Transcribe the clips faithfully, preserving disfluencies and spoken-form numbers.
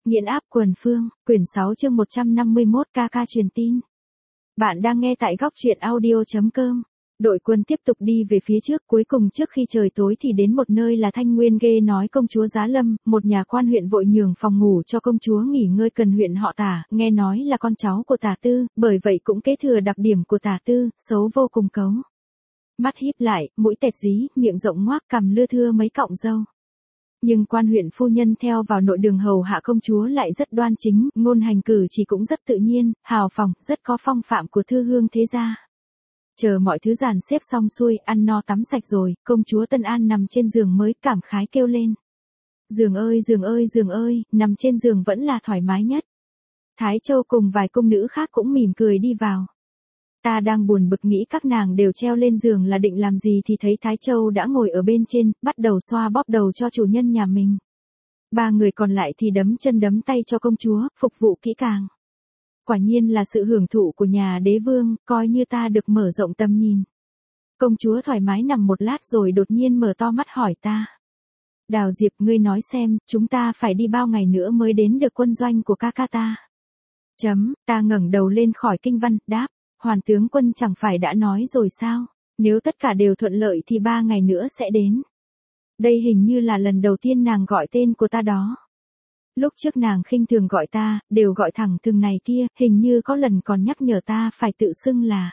Nghiện áp quần phương, quyển sáu chương một trăm năm mươi mốt ca ca truyền tin. Bạn đang nghe tại góc truyện audio chấm com. Đội quân tiếp tục đi về phía trước, cuối cùng trước khi trời tối thì đến một nơi là Thanh Nguyên ghê nói công chúa Giá Lâm, một nhà quan huyện vội nhường phòng ngủ cho công chúa nghỉ ngơi, cần huyện họ Tả, nghe nói là con cháu của Tả Tư, bởi vậy cũng kế thừa đặc điểm của Tả Tư, xấu vô cùng cấu. Mắt híp lại, mũi tẹt dí, miệng rộng ngoác, cằm lưa thưa mấy cọng râu. Nhưng quan huyện phu nhân theo vào nội đường hầu hạ công chúa lại rất đoan chính, ngôn hành cử chỉ cũng rất tự nhiên, hào phóng, rất có phong phạm của thư hương thế gia. Chờ mọi thứ dàn xếp xong xuôi, ăn no tắm sạch rồi, công chúa Tân An nằm trên giường mới cảm khái kêu lên. Giường ơi giường ơi giường ơi, nằm trên giường vẫn là thoải mái nhất. Thái Châu cùng vài cung nữ khác cũng mỉm cười đi vào. Ta đang buồn bực nghĩ các nàng đều treo lên giường là định làm gì thì thấy Thái Châu đã ngồi ở bên trên, bắt đầu xoa bóp đầu cho chủ nhân nhà mình. Ba người còn lại thì đấm chân đấm tay cho công chúa, phục vụ kỹ càng. Quả nhiên là sự hưởng thụ của nhà đế vương, coi như ta được mở rộng tầm nhìn. Công chúa thoải mái nằm một lát rồi đột nhiên mở to mắt hỏi ta. Đào Diệp, ngươi nói xem, chúng ta phải đi bao ngày nữa mới đến được quân doanh của ca ca ta? Chấm, ta ngẩng đầu lên khỏi kinh văn, đáp. Hoàn tướng quân chẳng phải đã nói rồi sao, nếu tất cả đều thuận lợi thì ba ngày nữa sẽ đến. Đây hình như là lần đầu tiên nàng gọi tên của ta đó. Lúc trước nàng khinh thường gọi ta, đều gọi thẳng thường này kia, hình như có lần còn nhắc nhở ta phải tự xưng là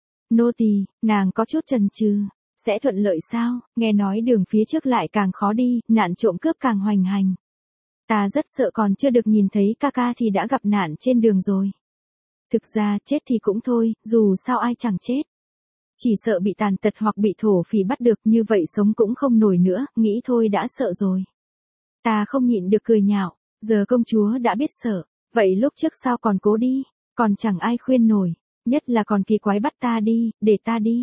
nô tỳ. Nàng có chút chần chừ, sẽ thuận lợi sao, nghe nói đường phía trước lại càng khó đi, nạn trộm cướp càng hoành hành. Ta rất sợ còn chưa được nhìn thấy ca ca thì đã gặp nạn trên đường rồi. Thực ra chết thì cũng thôi, dù sao ai chẳng chết. Chỉ sợ bị tàn tật hoặc bị thổ phỉ bắt được, như vậy sống cũng không nổi nữa, nghĩ thôi đã sợ rồi. Ta không nhịn được cười nhạo, giờ công chúa đã biết sợ, vậy lúc trước sao còn cố đi, còn chẳng ai khuyên nổi, nhất là còn kỳ quái bắt ta đi, để ta đi.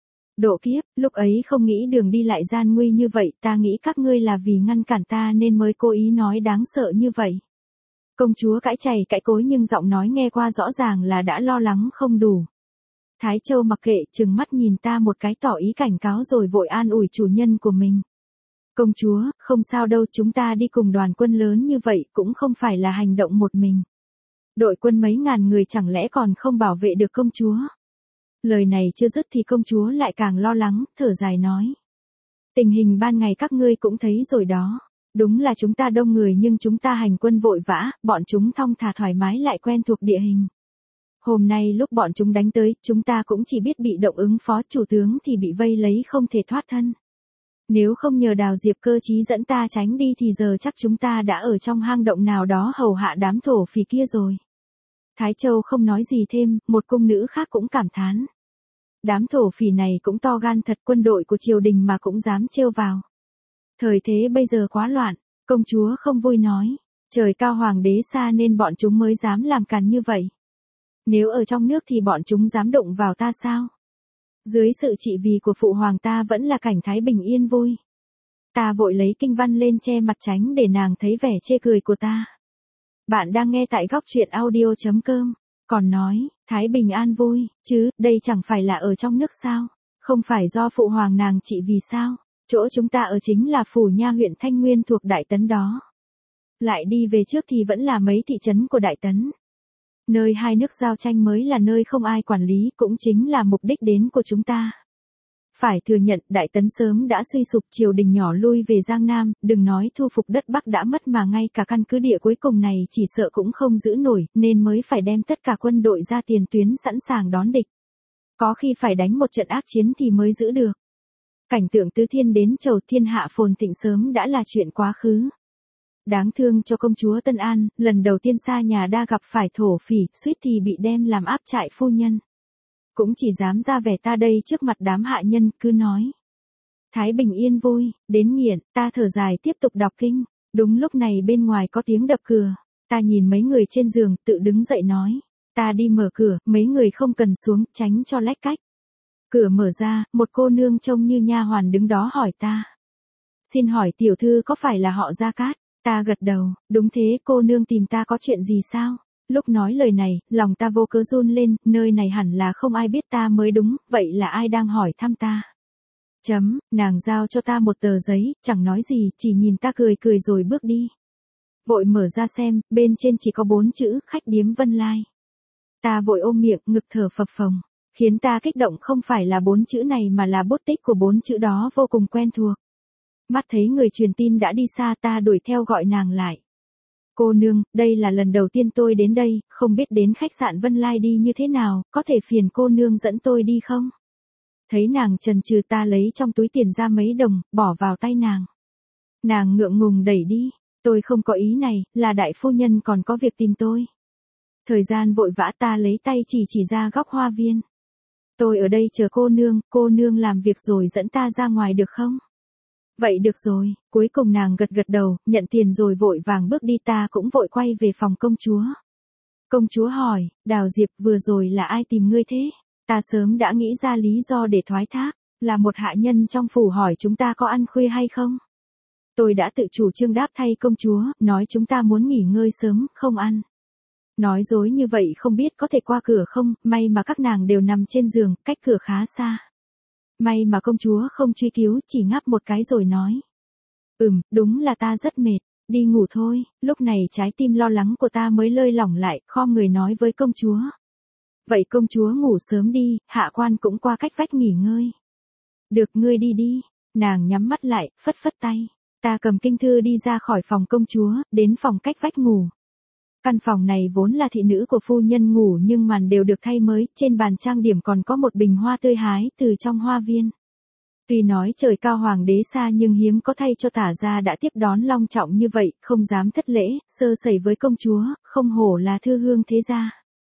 Độ kiếp, lúc ấy không nghĩ đường đi lại gian nguy như vậy, ta nghĩ các ngươi là vì ngăn cản ta nên mới cố ý nói đáng sợ như vậy. Công chúa cãi chày cãi cối nhưng giọng nói nghe qua rõ ràng là đã lo lắng không đủ. Thái Châu mặc kệ, trừng mắt nhìn ta một cái tỏ ý cảnh cáo rồi vội an ủi chủ nhân của mình. Công chúa, không sao đâu, chúng ta đi cùng đoàn quân lớn như vậy cũng không phải là hành động một mình. Đội quân mấy ngàn người chẳng lẽ còn không bảo vệ được công chúa. Lời này chưa dứt thì công chúa lại càng lo lắng, thở dài nói. Tình hình ban ngày các ngươi cũng thấy rồi đó. Đúng là chúng ta đông người nhưng chúng ta hành quân vội vã, bọn chúng thong thả thoải mái lại quen thuộc địa hình. Hôm nay lúc bọn chúng đánh tới, chúng ta cũng chỉ biết bị động ứng phó, chủ tướng thì bị vây lấy không thể thoát thân. Nếu không nhờ Đào Diệp cơ trí dẫn ta tránh đi thì giờ chắc chúng ta đã ở trong hang động nào đó hầu hạ đám thổ phỉ kia rồi. Thái Châu không nói gì thêm, một cung nữ khác cũng cảm thán. Đám thổ phỉ này cũng to gan thật, quân đội của triều đình mà cũng dám trêu vào. Thời thế bây giờ quá loạn, công chúa không vui nói, trời cao hoàng đế xa nên bọn chúng mới dám làm càn như vậy. Nếu ở trong nước thì bọn chúng dám đụng vào ta sao? Dưới sự trị vì của phụ hoàng ta vẫn là cảnh thái bình yên vui. Ta vội lấy kinh văn lên che mặt tránh để nàng thấy vẻ chê cười của ta. Bạn đang nghe tại góc truyện audio chấm com, còn nói, thái bình an vui, chứ, đây chẳng phải là ở trong nước sao? Không phải do phụ hoàng nàng trị vì sao? Chỗ chúng ta ở chính là phủ nha huyện Thanh Nguyên thuộc Đại Tấn đó. Lại đi về trước thì vẫn là mấy thị trấn của Đại Tấn. Nơi hai nước giao tranh mới là nơi không ai quản lý, cũng chính là mục đích đến của chúng ta. Phải thừa nhận Đại Tấn sớm đã suy sụp, triều đình nhỏ lui về Giang Nam, đừng nói thu phục đất Bắc đã mất mà ngay cả căn cứ địa cuối cùng này chỉ sợ cũng không giữ nổi, nên mới phải đem tất cả quân đội ra tiền tuyến sẵn sàng đón địch. Có khi phải đánh một trận ác chiến thì mới giữ được. Cảnh tượng tứ thiên đến chầu thiên hạ phồn thịnh sớm đã là chuyện quá khứ. Đáng thương cho công chúa Tân An, lần đầu tiên xa nhà đa gặp phải thổ phỉ, suýt thì bị đem làm áp trại phu nhân. Cũng chỉ dám ra vẻ ta đây trước mặt đám hạ nhân, cứ nói. Thái bình yên vui, đến nghiện, ta thở dài tiếp tục đọc kinh. Đúng lúc này bên ngoài có tiếng đập cửa, ta nhìn mấy người trên giường, tự đứng dậy nói. Ta đi mở cửa, mấy người không cần xuống, tránh cho lách cách. Cửa mở ra, một cô nương trông như nha hoàn đứng đó hỏi ta. Xin hỏi tiểu thư có phải là họ Gia Cát? Ta gật đầu, đúng thế, cô nương tìm ta có chuyện gì sao? Lúc nói lời này, lòng ta vô cớ run lên, nơi này hẳn là không ai biết ta mới đúng, vậy là ai đang hỏi thăm ta? Chấm, nàng giao cho ta một tờ giấy, chẳng nói gì, chỉ nhìn ta cười cười rồi bước đi. Vội mở ra xem, bên trên chỉ có bốn chữ, khách điếm Vân Lai. Ta vội ôm miệng, ngực thở phập phồng. Khiến ta kích động không phải là bốn chữ này mà là bút tích của bốn chữ đó vô cùng quen thuộc. Mắt thấy người truyền tin đã đi xa, ta đuổi theo gọi nàng lại. Cô nương, đây là lần đầu tiên tôi đến đây, không biết đến khách sạn Vân Lai đi như thế nào, có thể phiền cô nương dẫn tôi đi không? Thấy nàng chần chừ, ta lấy trong túi tiền ra mấy đồng, bỏ vào tay nàng. Nàng ngượng ngùng đẩy đi, tôi không có ý này, là đại phu nhân còn có việc tìm tôi. Thời gian vội vã, ta lấy tay chỉ chỉ ra góc hoa viên. Tôi ở đây chờ cô nương, cô nương làm việc rồi dẫn ta ra ngoài được không? Vậy được rồi, cuối cùng nàng gật gật đầu, nhận tiền rồi vội vàng bước đi, ta cũng vội quay về phòng công chúa. Công chúa hỏi, Đào Diệp, vừa rồi là ai tìm ngươi thế? Ta sớm đã nghĩ ra lý do để thoái thác, là một hạ nhân trong phủ hỏi chúng ta có ăn khuya hay không? Tôi đã tự chủ trương đáp thay công chúa, nói chúng ta muốn nghỉ ngơi sớm, không ăn. Nói dối như vậy không biết có thể qua cửa không, may mà các nàng đều nằm trên giường, cách cửa khá xa. May mà công chúa không truy cứu, chỉ ngáp một cái rồi nói. Ừm, đúng là ta rất mệt, đi ngủ thôi. Lúc này trái tim lo lắng của ta mới lơi lỏng lại, khom người nói với công chúa. Vậy công chúa ngủ sớm đi, hạ quan cũng qua cách vách nghỉ ngơi. Được, ngươi đi đi. Nàng nhắm mắt lại, phất phất tay. Ta cầm kinh thư đi ra khỏi phòng công chúa, đến phòng cách vách ngủ. Căn phòng này vốn là thị nữ của phu nhân ngủ nhưng màn đều được thay mới, trên bàn trang điểm còn có một bình hoa tươi hái từ trong hoa viên. Tuy nói trời cao hoàng đế xa nhưng hiếm có thay cho tả gia đã tiếp đón long trọng như vậy, không dám thất lễ, sơ sẩy với công chúa, không hổ là thư hương thế gia.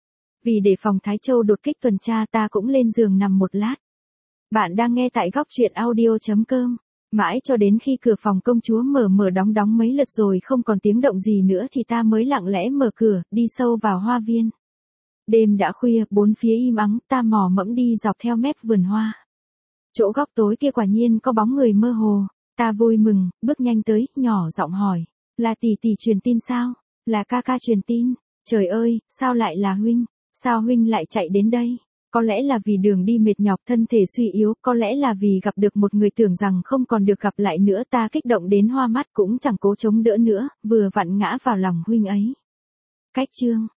Vì để phòng Thái Châu đột kích tuần tra, ta cũng lên giường nằm một lát. Bạn đang nghe tại góc truyện audio chấm com. Mãi cho đến khi cửa phòng công chúa mở mở đóng đóng mấy lượt rồi không còn tiếng động gì nữa thì ta mới lặng lẽ mở cửa, đi sâu vào hoa viên. Đêm đã khuya, bốn phía im ắng, ta mò mẫm đi dọc theo mép vườn hoa. Chỗ góc tối kia quả nhiên có bóng người mơ hồ, ta vui mừng, bước nhanh tới, nhỏ giọng hỏi, là tỷ tỷ truyền tin sao? Là ca ca truyền tin. Trời ơi, sao lại là huynh? Sao huynh lại chạy đến đây? Có lẽ là vì đường đi mệt nhọc, thân thể suy yếu, có lẽ là vì gặp được một người tưởng rằng không còn được gặp lại nữa, ta kích động đến hoa mắt cũng chẳng cố chống đỡ nữa, vừa vặn ngã vào lòng huynh ấy. Cách chương